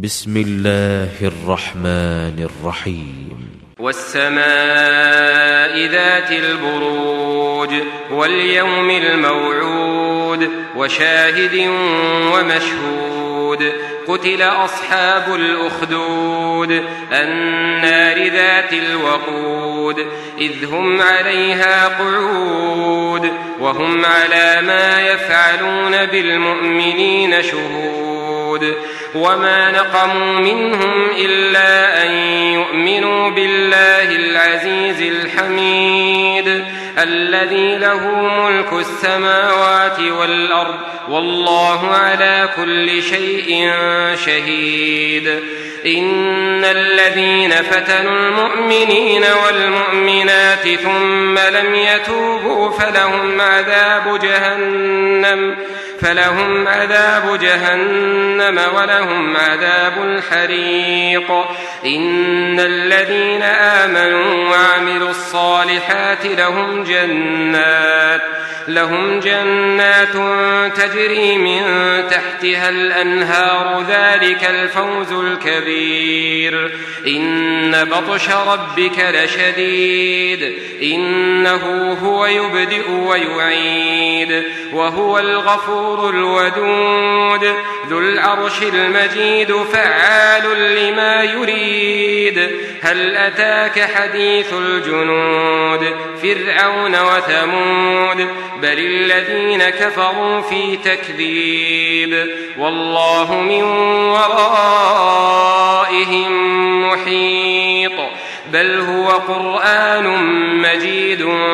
بسم الله الرحمن الرحيم والسماء ذات البروج واليوم الموعود وشاهد ومشهود قتل أصحاب الأخدود النار ذات الوقود إذ هم عليها قعود وهم على ما يفعلون بالمؤمنين شهود وما نقموا منهم إلا أن يؤمنوا بالله العزيز الحميد الذي له ملك السماوات والأرض والله على كل شيء شهيد إن الذين فتنوا المؤمنين والمؤمنات ثم لم يتوبوا فلهم عذاب جهنم ولهم عذاب الحريق إن الذين آمنوا وعملوا الصالحات لهم جنات تجري من تحتها الأنهار ذلك الفوز الكبير إن بطش ربك لشديد إنه هو يبدئ ويعيد وهو الغفور الودود ذو العرش المجيد فعال لما يريد هل أتاك حديث الجنود فرعون وثمود بل الذين كفروا في تكذيب والله من ورائهم محيط بل هو قرآن مجيد